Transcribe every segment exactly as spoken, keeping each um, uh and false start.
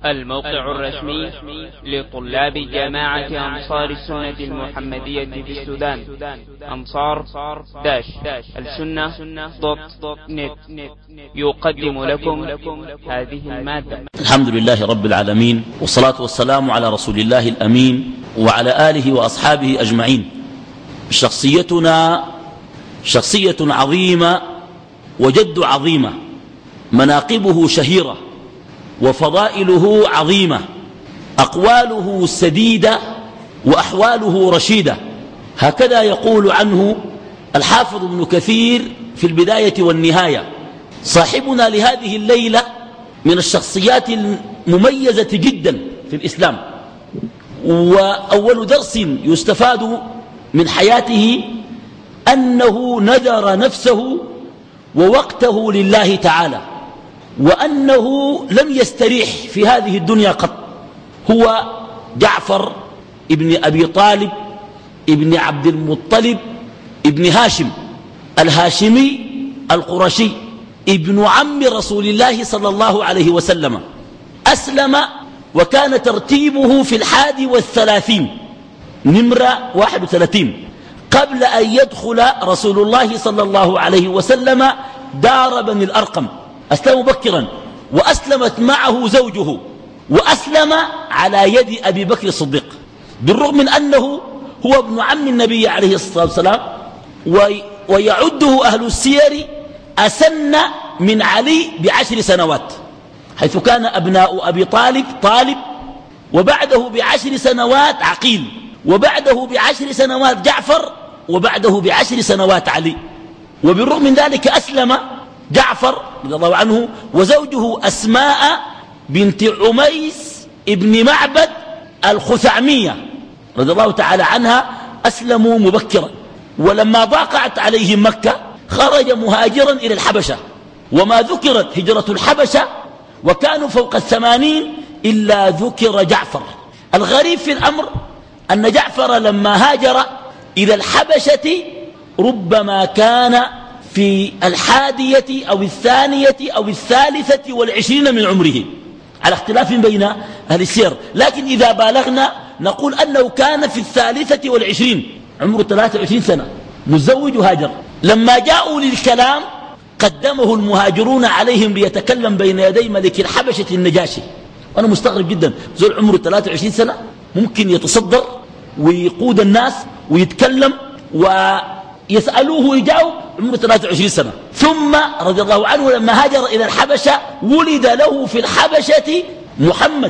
الموقع الرسمي لطلاب جامعة أنصار السنة المحمدية في السودان أنصار داش السنة دوت نت يقدم لكم هذه المادة. الحمد لله رب العالمين، والصلاة والسلام على رسول الله الأمين وعلى آله وأصحابه أجمعين. شخصيتنا شخصية عظيمة وجد عظيمة، مناقبه شهيرة وفضائله عظيمة، أقواله سديدة وأحواله رشيدة. هكذا يقول عنه الحافظ ابن كثير في البداية والنهاية. صاحبنا لهذه الليلة من الشخصيات المميزة جدا في الإسلام، وأول درس يستفاد من حياته أنه نذر نفسه ووقته لله تعالى، وأنه لم يستريح في هذه الدنيا قط. هو جعفر ابن أبي طالب ابن عبد المطلب ابن هاشم الهاشمي القرشي، ابن عم رسول الله صلى الله عليه وسلم. أسلم وكان ترتيبه في الحادي والثلاثين، نمرة واحد وثلاثين، قبل أن يدخل رسول الله صلى الله عليه وسلم دار بني الأرقم. أسلم مبكرا، وأسلمت معه زوجه، وأسلم على يد أبي بكر الصديق، بالرغم من أنه هو ابن عم النبي عليه الصلاة والسلام، ويعده أهل السير أسن من علي بعشر سنوات، حيث كان أبناء أبي طالب طالب، وبعده بعشر سنوات عقيل، وبعده بعشر سنوات جعفر، وبعده بعشر سنوات علي. وبالرغم من ذلك أسلم جعفر رضي الله عنه وزوجه أسماء بنت عميس ابن معبد الخثعمية رضي الله تعالى عنها، أسلموا مبكرا. ولما ضاقت عليهم مكة خرج مهاجرا إلى الحبشة، وما ذكرت هجرة الحبشة وكانوا فوق الثمانين إلا ذكر جعفر. الغريب في الأمر أن جعفر لما هاجر إلى الحبشة ربما كان في الحادية أو الثانية أو الثالثة والعشرين من عمره، على اختلاف بين أهل السير، لكن إذا بالغنا نقول أنه كان في الثالثة والعشرين، عمره ثلاثة وعشرين سنة، متزوج هاجر. لما جاءوا للكلام قدمه المهاجرون عليهم ليتكلم بين يدي ملك الحبشة النجاشي. أنا مستغرب جدا، زول عمره ثلاثة وعشرين سنة ممكن يتصدر ويقود الناس ويتكلم ويسألوه ويجاوب، عمره ثلاثة وعشرين سنة. ثم رضي الله عنه لما هاجر إلى الحبشة ولد له في الحبشة محمد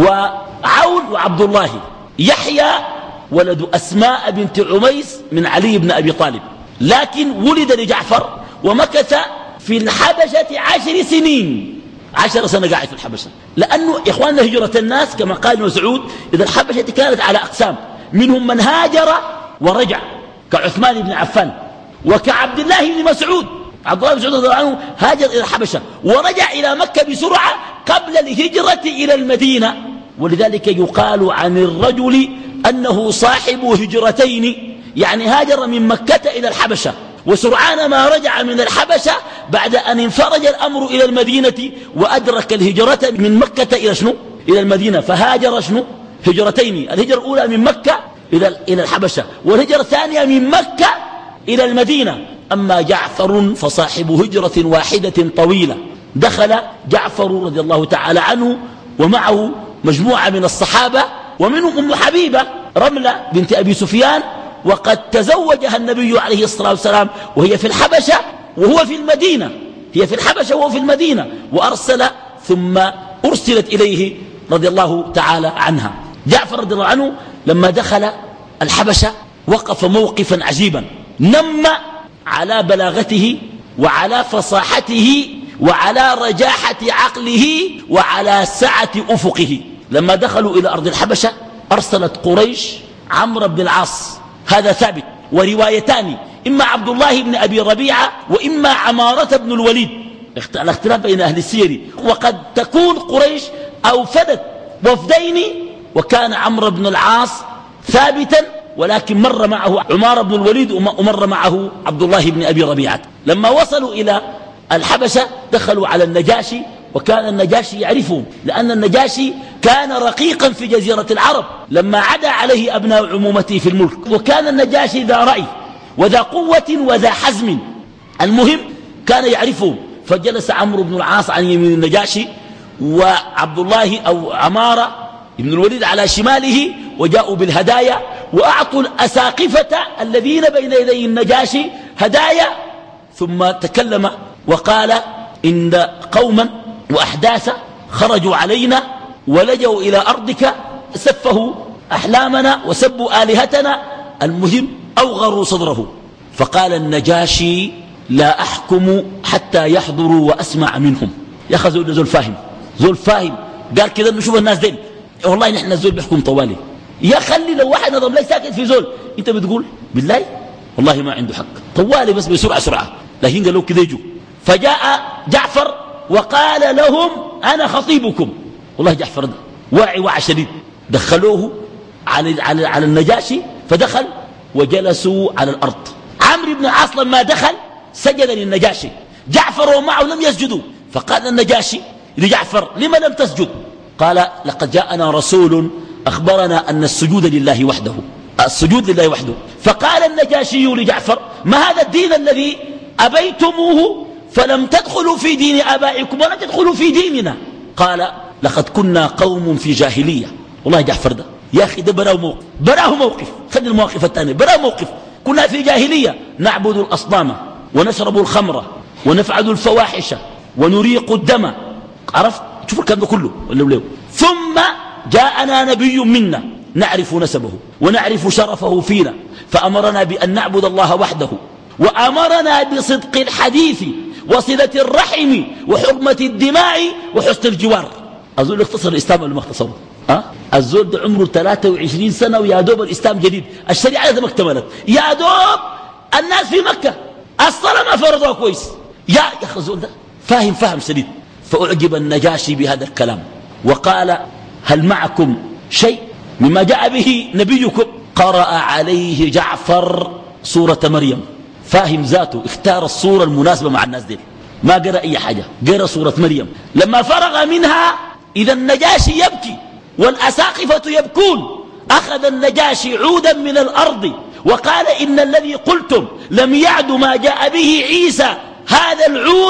وعون وعبد الله. يحيى ولد أسماء بنت عميس من علي بن أبي طالب، لكن ولد لجعفر ومكث في الحبشة عشر سنين، عشر سنة قاعد في الحبشة، لأنه إخواننا هجرة الناس كما قال ابن مسعود إذا الحبشة كانت على أقسام، منهم من هاجر ورجع كعثمان بن عفان، وكعبد الله بن مسعود. عبد الله بن مسعود رضي الله عنه هاجر إلى الحبشة ورجع إلى مكة بسرعة قبل الهجرة إلى المدينة، ولذلك يقال عن الرجل أنه صاحب هجرتين، يعني هاجر من مكة إلى الحبشة، وسرعان ما رجع من الحبشة بعد أن انفرج الأمر إلى المدينة وأدرك الهجرة من مكة إلى شنو؟ إلى المدينة، فهاجر شنو؟ هجرتين، الهجرة الأولى من مكة إلى إلى الحبشة، والهجرة الثانية من مكة إلى المدينة. أما جعفر فصاحب هجرة واحدة طويلة. دخل جعفر رضي الله تعالى عنه ومعه مجموعة من الصحابة، ومنهم أم حبيبة رملة بنت أبي سفيان، وقد تزوجها النبي عليه الصلاة والسلام وهي في الحبشة وهو في المدينة، هي في الحبشة وهو في المدينة، وأرسل ثم أرسلت إليه رضي الله تعالى عنها. جعفر رضي الله عنه لما دخل الحبشة وقف موقفا عجيبا، نم على بلاغته وعلى فصاحته وعلى رجاحة عقله وعلى سعة أفقه. لما دخلوا إلى أرض الحبشة أرسلت قريش عمرو بن العاص، هذا ثابت، وروايتان، إما عبد الله بن أبي ربيعة وإما عمارة بن الوليد، الاختلاف بين أهل السير. وقد تكون قريش أوفدت وفدين، وكان عمرو بن العاص ثابتا، ولكن مر معه عمارة بن الوليد ومر معه عبد الله بن أبي ربيعة. لما وصلوا إلى الحبشة دخلوا على النجاشي وكان النجاشي يعرفهم، لأن النجاشي كان رقيقا في جزيرة العرب لما عدا عليه أبناء عمومته في الملك، وكان النجاشي ذا رأي وذا قوة وذا حزم. المهم كان يعرفهم. فجلس عمرو بن العاص عن يمين النجاشي، وعبد الله أو عمارة ابن الوليد على شماله، وجاءوا بالهدايا وأعطوا الأساقفة الذين بين يدي النجاشي هدايا. ثم تكلم وقال إن قوما وأحداثا خرجوا علينا ولجوا إلى أرضك، سفهوا أحلامنا وسبوا آلهتنا، المهم أوغروا صدره. فقال النجاشي لا أحكم حتى يحضروا وأسمع منهم. يا أخي زول زول فاهم، زول فاهم. قال كذا نشوف الناس دين، والله نحن الزول بيحكم طوالي. يا خلي لو واحد نظم لي ساكت في زول انت بتقول بالله والله ما عنده حق، طوالي بس بسرعة سرعة. لكن قالوا كذا يجوا. فجاء جعفر وقال لهم أنا خطيبكم. والله جعفر ده واعي وعي شديد. دخلوه على, على, على النجاشي، فدخل وجلسوا على الأرض. عمرو بن العاص لما دخل سجد للنجاشي، جعفر ومعه لم يسجدوا. فقال النجاشي لجعفر لما لم تسجد؟ قال لقد جاءنا رسول أخبرنا أن السجود لله وحده، السجود لله وحده. فقال النجاشي لجعفر ما هذا الدين الذي أبيتموه فلم تدخلوا في دين آبائكم ولم تدخلوا في ديننا؟ قال لقد كنا قوم في جاهلية. والله جعفر ده يا أخي ده براه موقف، براه موقف، خذ المواقف الثانية، براه موقف. كنا في جاهلية نعبد الأصنام ونشرب الخمر ونفعل الفواحش ونريق الدم. عرفت؟ شوفوا الكلام ده كله ولا. ثم جاءنا نبي منا نعرف نسبه ونعرف شرفه فينا، فأمرنا بأن نعبد الله وحده، وأمرنا بصدق الحديث وصلة الرحم وحرمة الدماء وحسن الجوار. أظن اختصر الإسلام ولا ما اختصره؟ أه؟ الزول ده عمره ثلاثة وعشرين سنة ويا دوب الإسلام جديد، الشريعة ما اكتملت، يا دوب الناس في مكة الصلاة ما فرضوها كويس. يا أخي الزول ده فاهم فهم شديد. فأعجب النجاشي بهذا الكلام وقال هل معكم شيء مما جاء به نبيكم؟ قرأ عليه جعفر سورة مريم، فاهم ذاته، اختار الصورة المناسبة مع الناس دي، ما قرأ أي حاجة، قرأ سورة مريم. لما فرغ منها إذا النجاشي يبكي والأساقفة يبكون. أخذ النجاشي عودا من الأرض وقال إن الذي قلتم لم يعد ما جاء به عيسى هذا العود،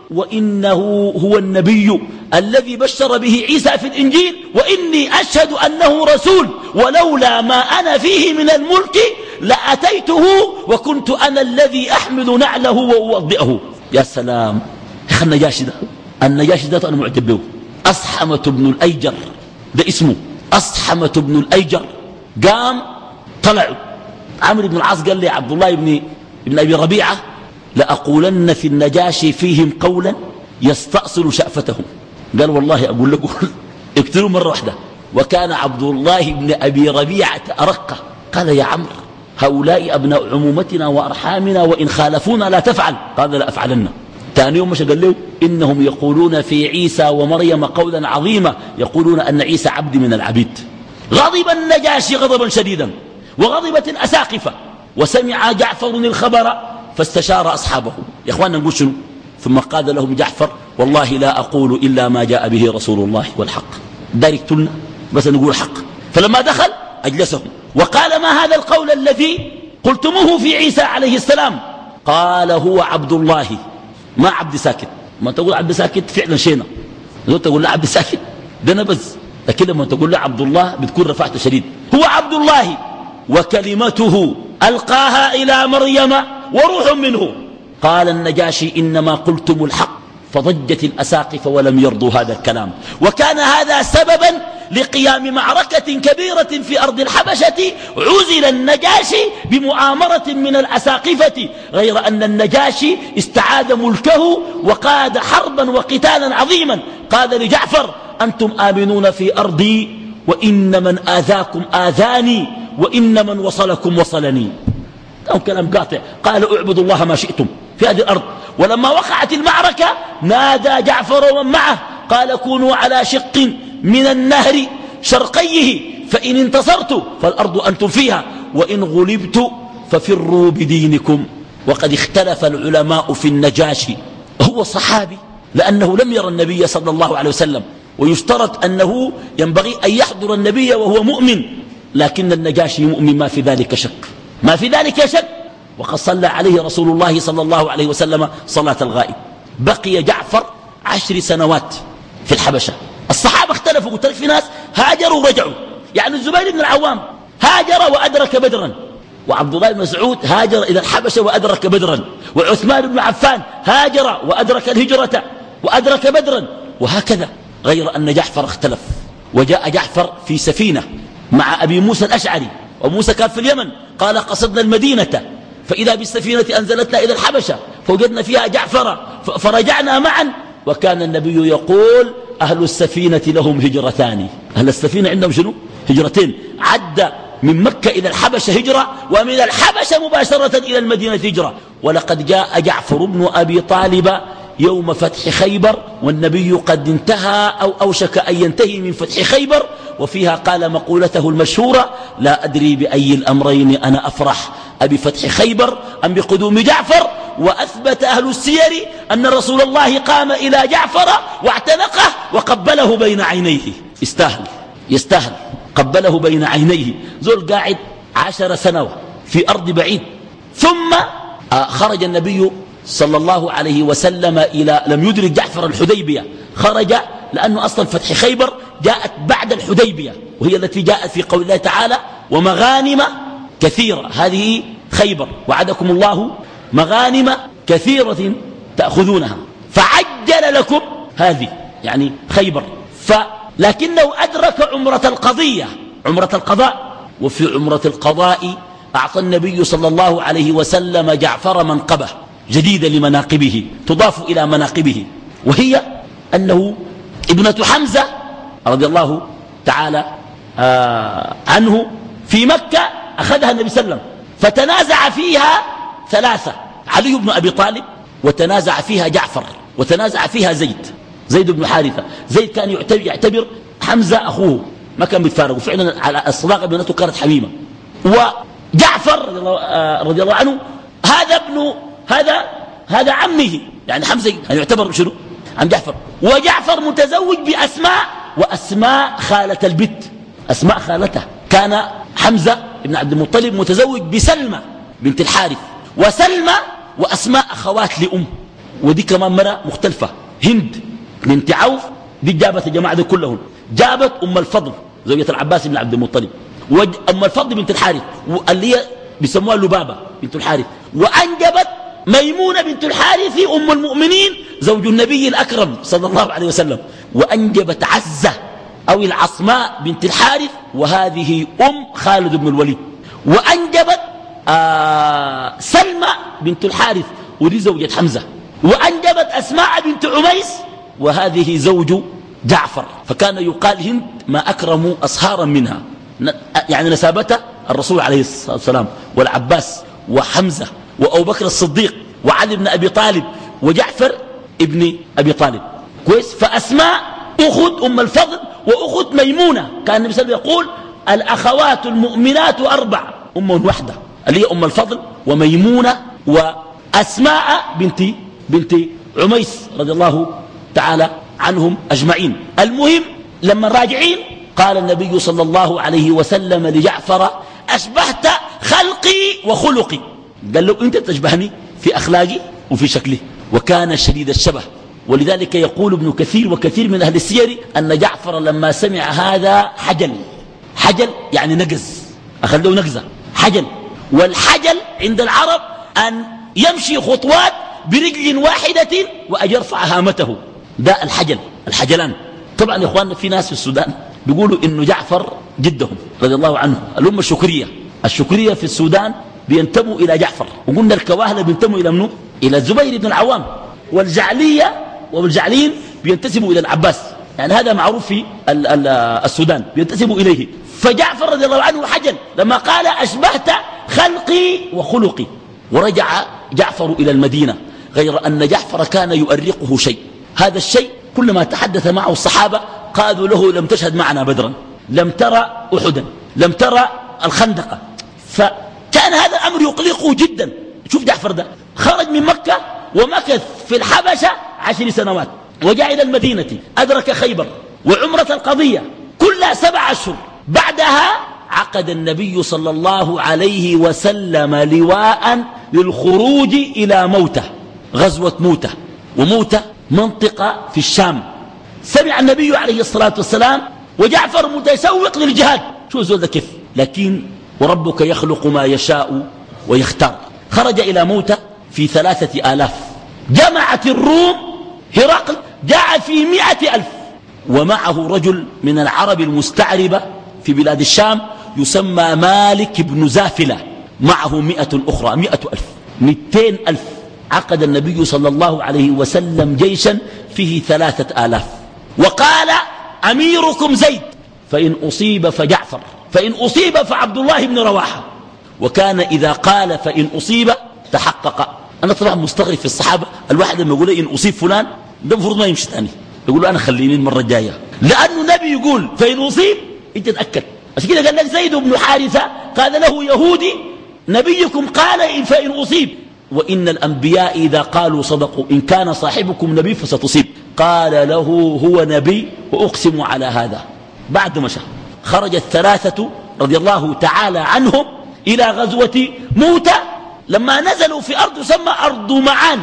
وإنه هو النبي الذي بشر به عيسى في الإنجيل، وإني أشهد أنه رسول، ولولا ما أنا فيه من الملك لأتيته وكنت أنا الذي أحمل نعله وأوضئه. يا سلام يا أخي النجاشي ده، النجاشي ده أنا معجب به. أصحمة بن الأيجر ده اسمه، أصحمة بن الأيجر. قام طلعوا. عمرو بن العاص قال لي عبد الله بن, بن أبي ربيعة لأقولن في النجاشي فيهم قولا يستأصل شأفتهم. قال والله أقول لكم اقتلوا مرة واحدة. وكان عبد الله بن أبي ربيعة أرقه. قال يا عمرو هؤلاء أبناء عمومتنا وأرحامنا وإن خالفونا لا تفعل. قال لا أفعلن. ثاني يوم مش قال له إنهم يقولون في عيسى ومريم قولا عظيما، يقولون أن عيسى عبد من العبيد. غضب النجاشي غضبا شديدا وغضبت الأساقفة، وسمع جعفر الخبر فاستشار أصحابه. يا أخواننا نقول شنو؟ ثم قال لهم جعفر والله لا أقول إلا ما جاء به رسول الله والحق. دارك تلنا بس نقول حق. فلما دخل أجلسهم وقال ما هذا القول الذي قلتموه في عيسى عليه السلام؟ قال هو عبد الله، ما عبد ساكت. ما تقول عبد ساكت فعلا شينا، لو تقول له عبد ساكت ده نبز، لكن لما تقول له عبد الله بتكون رفعته شديد. هو عبد الله وكلمته ألقاها إلى مريم وروح منه. قال النجاشي إنما قلتم الحق، فضجت الأساقفة ولم يرضوا هذا الكلام. وكان هذا سببا لقيام معركة كبيرة في أرض الحبشة، عزل النجاشي بمؤامرة من الأساقفة، غير أن النجاشي استعاد ملكه وقاد حربا وقتالا عظيما. قال لجعفر أنتم آمنون في أرضي، وإن من آذاكم آذاني، وإن من وصلكم وصلني. أو كلام قاطع. قال اعبدوا الله ما شئتم في هذه الأرض. ولما وقعت المعركة نادى جعفر ومن معه قال كونوا على شق من النهر شرقيه، فإن انتصرت فالأرض أنتم فيها، وإن غلبت ففروا بدينكم. وقد اختلف العلماء في النجاشي، هو صحابي لأنه لم يرى النبي صلى الله عليه وسلم، ويشترط أنه ينبغي أن يحضر النبي وهو مؤمن، لكن النجاشي مؤمن ما في ذلك شك، ما في ذلك شك. وقد صلى عليه رسول الله صلى الله عليه وسلم صلاة الغائب. بقي جعفر عشر سنوات في الحبشة. الصحابة اختلفوا، قلت لك في ناس هاجروا ورجعوا، يعني الزبير بن العوام هاجر وأدرك بدرا، وعبد الله بن مسعود هاجر إلى الحبشة وأدرك بدرا، وعثمان بن عفان هاجر وأدرك الهجرة وأدرك بدرا، وهكذا. غير أن جعفر اختلف، وجاء جعفر في سفينة مع أبي موسى الأشعري، وموسى كان في اليمن، قال قصدنا المدينة فإذا بالسفينة أنزلتنا إلى الحبشة فوجدنا فيها جعفر فرجعنا معا، وكان النبي يقول أهل السفينة لهم هجرتان. أهل السفينة عندهم شنو؟ هجرتين. عد من مكة إلى الحبشة هجرة، ومن الحبشة مباشرة إلى المدينة هجرة. ولقد جاء جعفر بن أبي طالب يوم فتح خيبر، والنبي قد انتهى أو أوشك أن ينتهي من فتح خيبر، وفيها قال مقولته المشهورة: لا أدري بأي الأمرين أنا أفرح، أبي فتح خيبر أم بقدوم جعفر. وأثبت أهل السير أن رسول الله قام إلى جعفر واعتنقه وقبله بين عينيه. يستاهل يستاهل قبله بين عينيه. زول قاعد عشر سنوات في أرض بعيد. ثم خرج النبي صلى الله عليه وسلم إلى، لم يدرك جعفر الحديبية، خرج لأنه أصلا فتح خيبر جاءت بعد الحديبية، وهي التي جاءت في قول الله تعالى: ومغانم كثيرة. هذه خيبر، وعدكم الله مغانم كثيرة تأخذونها فعجل لكم هذه، يعني خيبر. لكنه أدرك عمرة القضية، عمرة القضاء. وفي عمرة القضاء أعطى النبي صلى الله عليه وسلم جعفر منقبة جديدة لمناقبه، تضاف إلى مناقبه، وهي أنه ابنة حمزة رضي الله تعالى آه عنه في مكة أخذها النبي صلى الله عليه وسلم، فتنازع فيها ثلاثة: علي بن أبي طالب، وتنازع فيها جعفر، وتنازع فيها زيد زيد بن حارثة. زيد كان يعتبر حمزة أخوه، ما كان بيتفارقوا فعلا على الصداقة، بينته كانت حميمة. وجعفر رضي الله عنه هذا ابن هذا هذا عمه، يعني حمزة يعني يعتبر شنو؟ عم جعفر. وجعفر متزوج بأسماء، وأسماء خالة البت، أسماء خالته. كان حمزة بن عبد المطلب متزوج بسلمى بنت الحارث، وسلمى وأسماء أخوات لأم. ودي كمان مرة مختلفة، هند بنت عوف دي جابت الجماعة دي كلهم، جابت أم الفضل زوجة العباس بن عبد المطلب، وأم الفضل بنت الحارث اللي هي بيسموها لبابة بنت الحارث، وأنجبت ميمونة بنت الحارث أم المؤمنين زوج النبي الأكرم صلى الله عليه وسلم، وأنجبت عزة أو العصماء بنت الحارث، وهذه أم خالد بن الوليد. وأنجبت آه سلمى بنت الحارث، ودي زوجة حمزة. وأنجبت أسماء بنت عميس، وهذه زوج جعفر. فكان يقال هند ما أكرموا أصهارا منها، يعني نسابته الرسول عليه الصلاة والسلام، والعباس وحمزة وأبو بكر الصديق وعلي بن أبي طالب وجعفر ابن أبي طالب. كويس. فأسماء أخت أم الفضل وأخت ميمونة. كان النبي صلى الله عليه وسلم يقول: الأخوات المؤمنات أربع، أم واحدة اللي هي أم الفضل وميمونة وأسماء بنت بنت عميس رضي الله تعالى عنهم أجمعين. المهم لما راجعين قال النبي صلى الله عليه وسلم لجعفر: أشبهت خلقي وخلقي. قال له: أنت تشبهني في أخلاقي وفي شكلي. وكان شديد الشبه. ولذلك يقول ابن كثير وكثير من أهل السير أن جعفر لما سمع هذا حجل. حجل يعني نقز، أخذ له نقزة، حجل. والحجل عند العرب أن يمشي خطوات برجل واحدة وأن يرفع هامته، ده الحجل، الحجلان. طبعا يا إخواننا في ناس في السودان بيقولوا إنه جعفر جدهم رضي الله عنه. الأمة الشكرية الشكرية في السودان بينتموا إلى جعفر، وقلنا الكواهلة بينتموا إلى منه؟ إلى الزبير بن العوام. والجعلية والجعليين بينتسبوا إلى العباس، يعني هذا معروف في ال ال السودان بينتسبوا إليه. فجعفر رضي الله عنه حجل لما قال: أشبهت خلقي وخلقي. ورجع جعفر إلى المدينة، غير أن جعفر كان يؤرقه شيء. هذا الشيء كلما تحدث معه الصحابة قالوا له: لم تشهد معنا بدرا، لم ترى أحدا، لم ترى الخندق. فكان هذا الأمر يقلقه جدا. شوف جعفر ده خرج من مكة ومكث في الحبشة عشر سنوات، وجاء إلى المدينة أدرك خيبر وعمرة القضية كلها سبع أشهر. بعدها عقد النبي صلى الله عليه وسلم لواء للخروج إلى موتة، غزوة موتة. وموتة منطقة في الشام. سمع النبي عليه الصلاة والسلام وجعفر متسوق للجهاد. شو زول ده كيف؟ لكن وربك يخلق ما يشاء ويختار. خرج إلى موتة في ثلاثة آلاف. جمعت الروم هرقل جاء في مئة ألف، ومعه رجل من العرب المستعربة في بلاد الشام يسمى مالك بن زافلة، معه مئة أخرى، مئة ألف، مئتين ألف. عقد النبي صلى الله عليه وسلم جيشا فيه ثلاثة آلاف، وقال أميركم زيد، فإن أصيب فجعفر، فإن أصيب فعبد الله بن رواحة. وكان إذا قال فإن أصيب تحقق. أنا طبعا مستغرب في الصحابة، الواحد لما يقول إن أصيب فلان ده المفروض ما يمشي ثاني، يقول له أنا خليني المرة الجاية، لأنه النبي يقول فإن أصيب أنت تتأكد. عشان كده قال لك زيد بن حارثة قال له يهودي نبيكم قال فإن أصيب، وإن الأنبياء إذا قالوا صدقوا، إن كان صاحبكم نبي فستصيب. قال له هو نبي وأقسم على هذا. بعد مشى خرج الثلاثة رضي الله تعالى عنهم إلى غزوة موتة. لما نزلوا في أرض تسمى أرض معان،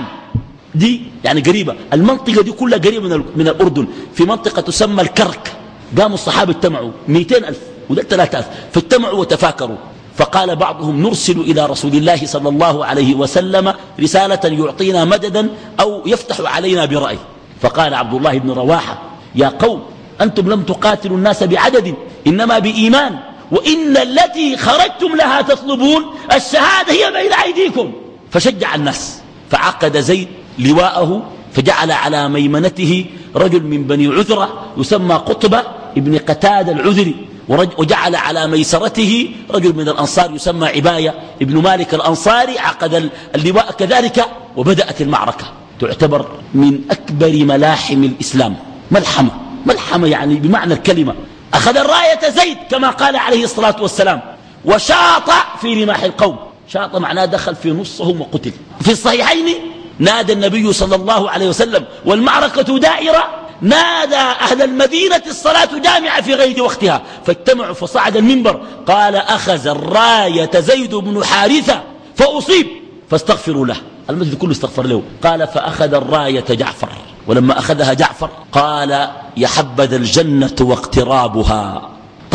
دي يعني قريبة، المنطقة دي كلها قريبة من, من الأردن، في منطقة تسمى الكرك. قاموا الصحابة اجتمعوا مئتين ألف وده ثلاثة ألف، فاجتمعوا وتفاكروا. فقال بعضهم نرسل إلى رسول الله صلى الله عليه وسلم رسالة يعطينا مددا أو يفتح علينا برأي. فقال عبد الله بن رواحة يا قوم أنتم لم تقاتلوا الناس بعدد إنما بإيمان، وإن التي خرجتم لها تطلبون الشهادة هي بين أيديكم. فشجع الناس، فعقد زيد لواءه، فجعل على ميمنته رجل من بني عذرة يسمى قطبة ابن قتادة العذري، وجعل على ميسرته رجل من الأنصار يسمى عباية ابن مالك الأنصاري، عقد اللواء كذلك. وبدأت المعركة، تعتبر من أكبر ملاحم الإسلام. ملحمة، ملحمة يعني بمعنى الكلمة. أخذ الراية زيد كما قال عليه الصلاة والسلام، وشاط في رماح القوم. شاط معناه دخل في نصهم وقتل. في الصحيحين نادى النبي صلى الله عليه وسلم والمعركة دائرة، نادى أهل المدينة الصلاة جامعة في غير وقتها، فاجتمعوا فصعد المنبر قال أخذ الراية زيد بن حارثة فأصيب فاستغفروا له. المسجد كله استغفر له. قال فأخذ الراية جعفر، ولما أخذها جعفر قال يحبذ الجنة واقترابها،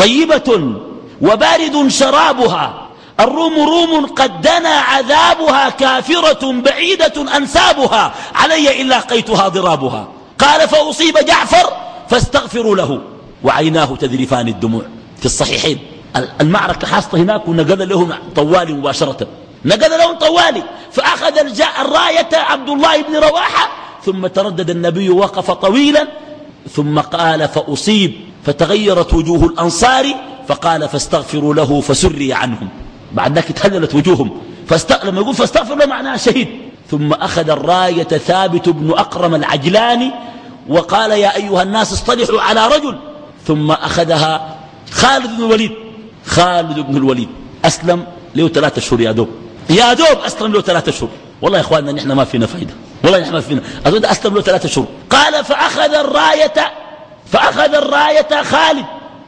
طيبة وبارد شرابها، الروم روم قد دنا عذابها، كافرة بعيدة أنسابها، علي إلا قيتها ضرابها. قال فأصيب جعفر فاستغفروا له وعيناه تذرفان الدموع. في الصحيحين المعركة حاصلة هناك، ونقل لهم طوالي مباشرة، نقل لهم طوالي. فأخذ الراية عبد الله بن رواحة، ثم تردد النبي وقف طويلا، ثم قال فأصيب، فتغيرت وجوه الأنصار، فقال فاستغفروا له فسري عنهم. بعد ذلك اتهللت وجوههم، فاست... لما يقول فاستغفر له معناها شهيد. ثم أخذ الراية ثابت بن أقرم العجلاني وقال يا أيها الناس اصطلحوا على رجل. ثم أخذها خالد بن الوليد. خالد بن الوليد أسلم له ثلاثة شهور، يا دوب يا دوب أسلم له ثلاثة شهور. والله يا إخواننا نحن ما فينا فايدة، والله نحن ما فينا. أظن أسلم له ثلاثة شهور. قال فأخذ الراية فأخذ الراية خالد،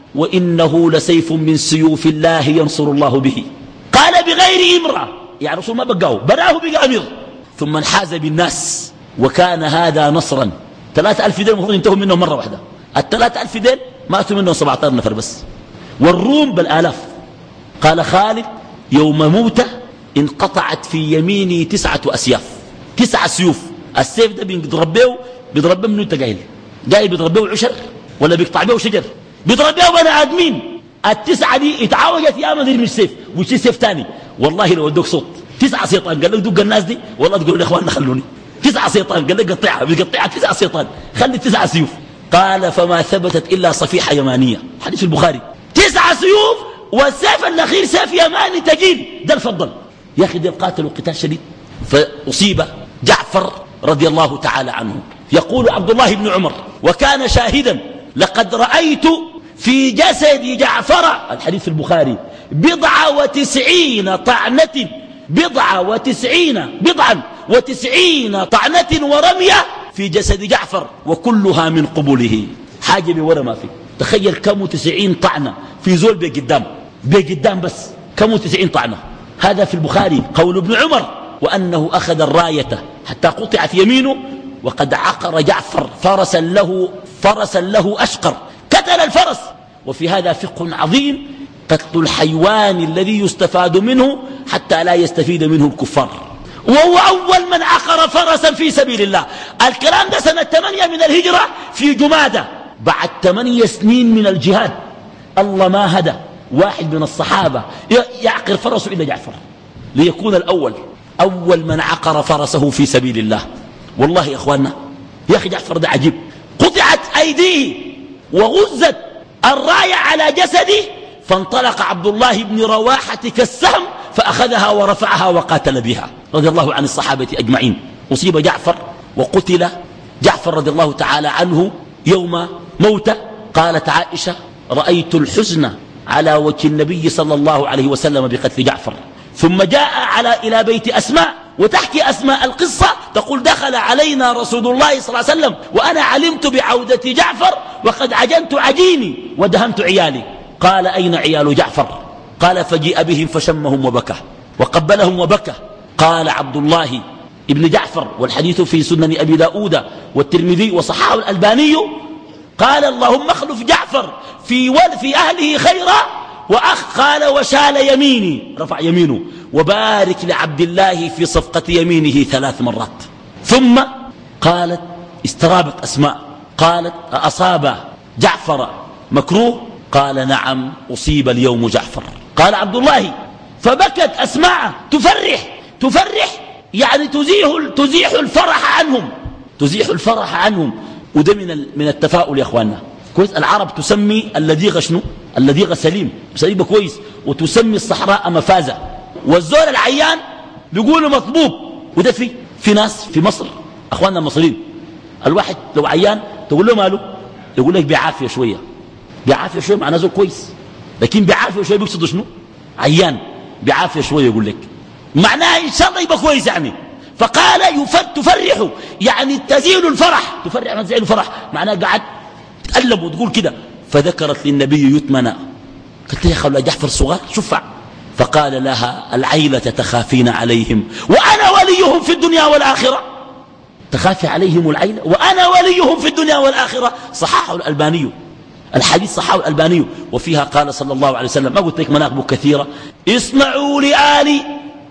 وإنه لسيف من سيوف الله ينصر الله به. قال بغير إمرة، يعني رسول ما بقاه براه بقى أمير. ثم انحاز بالناس، وكان هذا نصرا. ثلاثة ألف دين المفروض ينتهوا منهم مرة واحدة، الثلاثة ألف دين ماتوا منهم سبعة عشر نفر بس، والروم بالآلاف. قال خالد يوم موته انقطعت في يميني تسعة أسياف، تسعة سيوف. السيف ده بيضرب به بيضرب به منو؟ انت قايل قايل بيضرب به عشر ولا بيقطع به شجر؟ بيضرب به بني آدمين. التسعة دي اتعوجت يا ما من السيف وشي سيف تاني. والله لو ادوك صوت تسعة سيطان قال لك دق الناس دي، والله تقول يا اخواننا خلوني. تسعة سيطان قال لك قطعها، بيقطعها تسعة سيطان، خلي تسعة سيوف. قال فما ثبتت إلا صفيحة يمانية، حديث البخاري. تسعة سيوف والسيف الأخير سيف يماني تجيل، ده الفضل يا أخي. ده قاتلوا قتال شديد. فأصيب جعفر رضي الله تعالى عنه. يقول عبد الله بن عمر وكان شاهدا لقد رأيت في جسد جعفر، الحديث البخاري، بضع وتسعين طعنة، بضع وتسعين بضعا وتسعين طعنة ورمية في في جسد جعفر وكلها من قبله. حاجة بورا ما في. تخيل كم وتسعين طعنة في زول بقدام بقدام بس كم وتسعين طعنة. هذا في البخاري قول ابن عمر وأنه أخذ الراية حتى قطعت يمينه وقد عقر جعفر فرسا له, فرسا له أشقر قتل الفرس. وفي هذا فقه عظيم قتل الحيوان الذي يستفاد منه حتى لا يستفيد منه الكفار. وهو أول من عقر فرسا في سبيل الله. الكلام ده سنة ثمانية من الهجرة في جمادة بعد ثمانية سنين من الجهاد. الله ما هدى واحد من الصحابة يعقر فرسه إلا جعفر ليكون الأول أول من عقر فرسه في سبيل الله. والله يا أخواننا يا أخي جعفر ده عجيب. قطعت أيديه وغزت الراية على جسده فانطلق عبد الله بن رواحة كالسهم فأخذها ورفعها وقاتل بها رضي الله عن الصحابة أجمعين. أصيب جعفر وقتل جعفر رضي الله تعالى عنه يوم موته. قالت عائشة رأيت الحزن على وجه النبي صلى الله عليه وسلم بقتل جعفر. ثم جاء على إلى بيت أسماء وتحكي أسماء القصة تقول دخل علينا رسول الله صلى الله عليه وسلم وأنا علمت بعودة جعفر وقد عجنت عجيني ودهنت عيالي. قال أين عيال جعفر؟ قال فجيء بهم فشمهم وبكى وقبلهم وبكى. قال عبد الله ابن جعفر والحديث في سنن أبي داود والترمذي وصححه الألباني قال اللهم اخلف جعفر في, في أهله خيرا وأخ قال وشال يميني رفع يمينه وبارك لعبد الله في صفقة يمينه ثلاث مرات. ثم قالت استرابت أسماء قالت أصاب جعفر مكروه؟ قال نعم أصيب اليوم جعفر. قال عبد الله فبكت أسماء تفرح تفرح يعني تزيح, تزيح الفرح عنهم تزيح الفرح عنهم. وده من, من التفاؤل يا أخواننا. كويس العرب تسمي اللذيغ شنو؟ اللذيغ سليم سليم كويس وتسمي الصحراء مفازة. والزول العيان بيقولوا مطبوب. وده في في ناس في مصر أخواننا المصريين الواحد لو عيان تقول له ماله يقول لك بعافية شوية بعافية شوية معناه زول كويس لكن بعافية شوية بيقصد شنو؟ عيان بعافية شوية يقول لك معناه إن شاء الله يبقى كويس يعني. فقال تفرح يعني تزيل الفرح تفرح يعني تزيل الفرح معناه قعد تتألم وتقول كده. فذكرت للنبي يتمنى قلت له يا خولة جعفر صغار شفع. فقال لها العيلة تخافين عليهم وأنا وليهم في الدنيا والآخرة. تخافي عليهم العيلة وأنا وليهم في الدنيا والآخرة. صححه الألباني الحديث صححه الألباني. وفيها قال صلى الله عليه وسلم ما قلت لك مناقب كثيرة اصنعوا لآل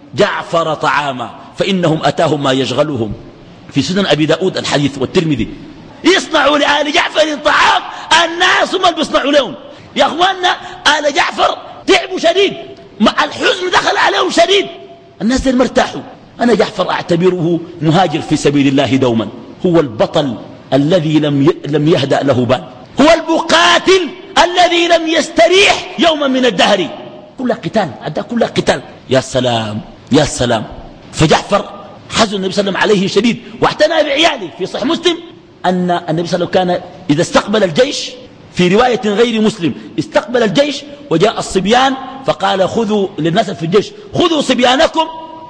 جعفر طعاما فإنهم أتاهم ما يشغلهم. في سنن أبي داود الحديث والترمذي يصنعوا لآل جعفر طعام الناس هم اللي بيصنعوا لهم. يا أخواننا آل جعفر تعبوا شديد مع الحزن دخل عليهم شديد. الناس اللي مرتاحوا. أنا جعفر أعتبره مهاجر في سبيل الله دوما. هو البطل الذي لم لم يهدأ له بال. هو المقاتل الذي لم يستريح يوما من الدهر. كلها قتال عدا كلها قتال. يا سلام يا سلام. فجعفر حزن النبي صلى الله عليه وسلم عليه شديد واعتنى بعياله. في صحيح مسلم أن النبي صلى الله عليه وسلم كان إذا استقبل الجيش في رواية غير مسلم استقبل الجيش وجاء الصبيان فقال خذوا للناس في الجيش خذوا صبيانكم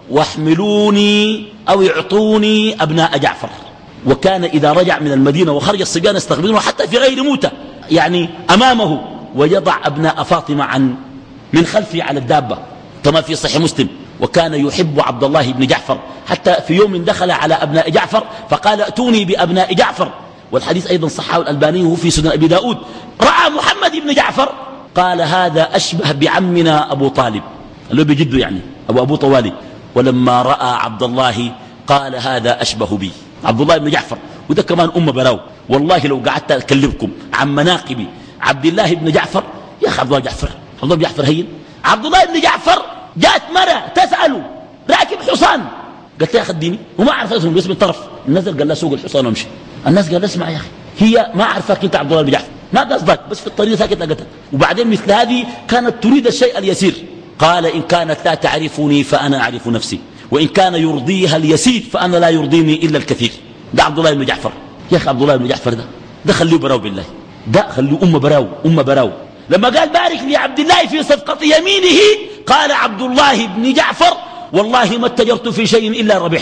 واحملوني أو اعطوني أبناء جعفر. وكان إذا رجع من المدينة وخرج الصبيان يستقبلونه حتى في غير موتة يعني أمامه ويضع أبناء فاطمة عن من خلفه على الدابة كما في صحيح مسلم. وكان يحب عبد الله بن جعفر حتى في يوم دخل على أبناء جعفر فقال ائتوني بأبناء جعفر. والحديث أيضا صححه الألباني في سنن أبي داود. رأى محمد بن جعفر قال هذا أشبه بعمنا أبو طالب اللي بجده يعني أبو أبو طوالي. ولما رأى عبد الله قال هذا أشبه بي عبد الله بن جعفر. وده كمان أم براو. والله لو قعدت أكلمكم عن مناقب عبد الله بن جعفر يا أخي عبد الله جعفر عبد الله بن جعفر هين. عبد الله بن جعفر جاءت مرة تسأله راكب حصان قالت لها خديني وما عرف اسمه باسم الطرف. النزل قال لها سوق الحصان وامشي. الناس قال اسمع يا أخي هي ما عرفك أنت عبد الله بن جعفر ما قصدك بس في الطريق ساكت لقتك. وبعدين مثل هذه كانت تريد الشيء اليسير. قال إن كانت لا تعرفني فأنا أعرف نفسي وإن كان يرضيها اليسير فأنا لا يرضيني إلا الكثير. ده عبد الله بن جعفر. يا أخي عبد الله بن جعفر ده ده خليه براو بالله ده خليه أم براو أم براو. لما قال بارك لي عبد الله في صفقة يمينه قال عبد الله بن جعفر والله ما اتجرت في شيء إلا ربحته.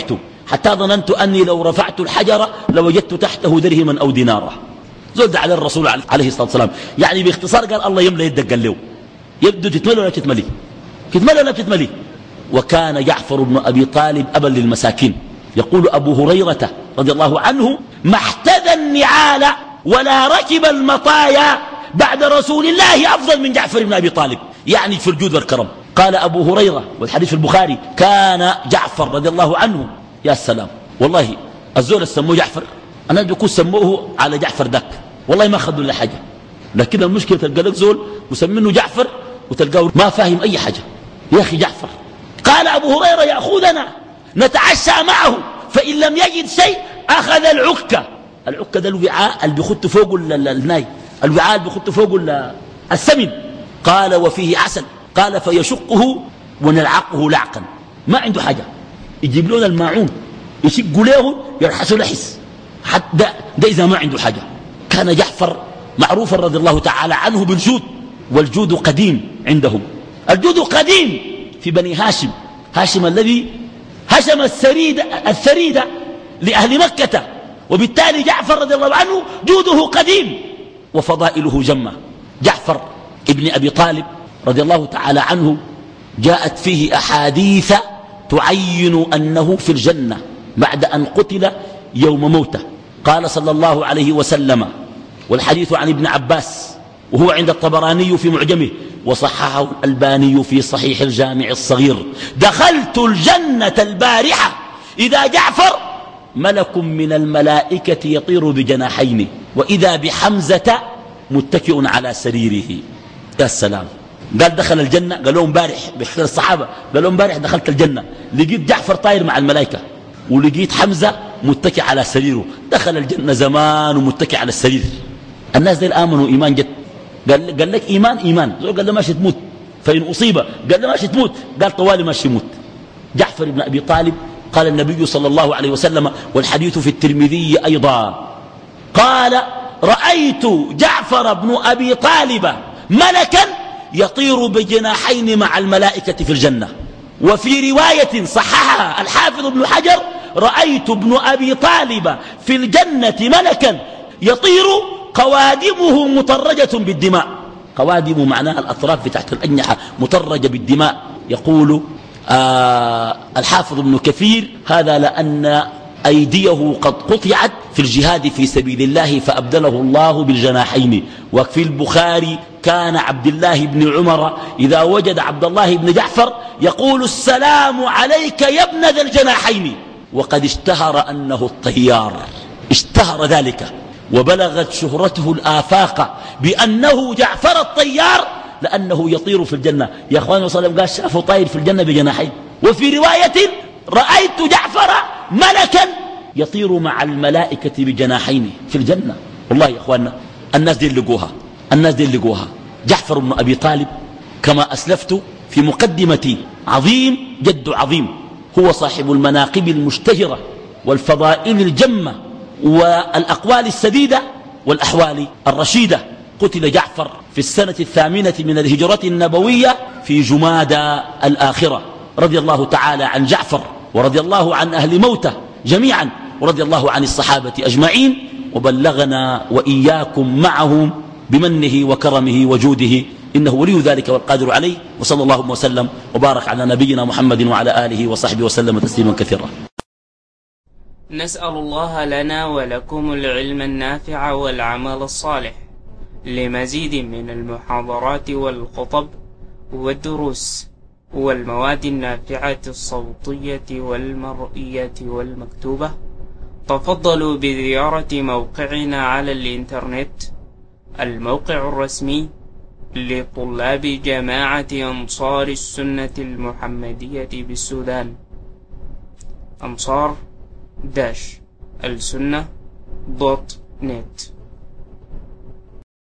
حتى ظننت أني لو رفعت الحجر لوجدت تحته درهما أو دينارا. زود على الرسول عليه الصلاة والسلام. يعني باختصار قال الله يملى يدك قال له يبدو تتملي ولا تتملي تتملي ولا تتملي. وكان جعفر بن أبي طالب أبا للمساكين. يقول أبو هريرة رضي الله عنه ما احتذى النعال ولا ركب المطايا بعد رسول الله أفضل من جعفر بن أبي طالب، يعني في الجود والكرم. قال أبو هريرة والحديث في البخاري كان جعفر رضي الله عنه، يا سلام والله الزول سموه جعفر، أنا بكون سموه على جعفر ذاك والله ما خذوا له حاجة، لكن المشكلة تلقى لك زول مسمينه جعفر وتلقاه ما فاهم أي حاجة. يا أخي جعفر قال أبو هريرة يأخذنا نتعشى معه فإن لم يجد شيء أخذ العكة. العكة ده الوعاء اللي بيخط فوق الناي، الوعاء اللي بيخط فوق السمن. قال وفيه عسل، قال فيشقه ونلعقه لعقا، ما عنده حاجة، يجيب لنا الماعون يشق له يرحسه لحس، حتى ده, ده إذا ما عنده حاجة. كان جعفر معروفا رضي الله تعالى عنه بالجود، والجود قديم عندهم. الجود قديم في بني هاشم، هاشم الذي هشم الثريد الثريد لأهل مكة، وبالتالي جعفر رضي الله عنه جوده قديم وفضائله جمة. جعفر ابن أبي طالب رضي الله تعالى عنه جاءت فيه أحاديث تعين أنه في الجنة بعد أن قتل يوم موته. قال صلى الله عليه وسلم، والحديث عن ابن عباس وهو عند الطبراني في معجمه وصححه الألباني في صحيح الجامع الصغير: دخلت الجنة البارحة إذا جعفر ملك من الملائكة يطير بجناحين وإذا بحمزة متكئ على سريره. يا السلام. قال دخل الجنة، قال لهم بارح بيحكي الصحابة، قال لهم بارح دخلت الجنة لقيت جعفر طاير مع الملائكة ولقيت حمزة متكئ على سريره. دخل الجنة زمان ومتكئ على السرير. الناس دي آمنوا إيمان جد. قال, قال لك إيمان إيمان، قال له ماشي تموت، فإن أصيب قال له ماشي تموت، قال طوالي ماشي يموت. جعفر بن أبي طالب قال النبي صلى الله عليه وسلم، والحديث في الترمذي أيضا، قال رأيت جعفر بن أبي طالب ملكا يطير بجناحين مع الملائكة في الجنة. وفي رواية صححها الحافظ ابن حجر: رأيت ابن أبي طالب في الجنة ملكا يطير قوادمه مطرجة بالدماء. قوادم معناها الأطراف تحت الأجنحة مطرجة بالدماء. يقول آه الحافظ ابن كثير: هذا لأن أيديه قد قطعت في الجهاد في سبيل الله فأبدله الله بالجناحين. وفي البخاري: كان عبد الله بن عمر إذا وجد عبد الله بن جعفر يقول: السلام عليك يا ابن ذا الجناحين. وقد اشتهر أنه الطيار، اشتهر ذلك وبلغت شهرته الآفاق بأنه جعفر الطيار لأنه يطير في الجنة. يا أخواني صلى الله عليه وسلم قال شافه طاير في الجنة بجناحين. وفي رواية: رأيت جعفر ملكا يطير مع الملائكة بجناحين في الجنة. والله يا أخواننا الناس دي اللي لقوها، الناس دي اللي لقوها. جعفر بن أبي طالب كما أسلفت في مقدمتي عظيم جد عظيم، هو صاحب المناقب المشتهرة والفضائل الجمة والأقوال السديدة والأحوال الرشيدة. قتل جعفر في السنة الثامنة من الهجرة النبوية في جمادى الآخرة. رضي الله تعالى عن جعفر ورضي الله عن أهل موته جميعا ورضي الله عن الصحابة أجمعين، وبلغنا وإياكم معهم بمنه وكرمه وجوده، إنه ولي ذلك والقادر عليه. وصلى الله وسلم وبارك على نبينا محمد وعلى آله وصحبه وسلم تسليما كثيرا. نسأل الله لنا ولكم العلم النافع والعمل الصالح. لمزيد من المحاضرات والخطب والدروس والمواد النافعة الصوتية والمرئية والمكتوبة، تفضلوا بزيارة موقعنا على الإنترنت، الموقع الرسمي لطلاب جماعة أنصار السنة المحمدية بالسودان، أنصار داش السنة دوت نت.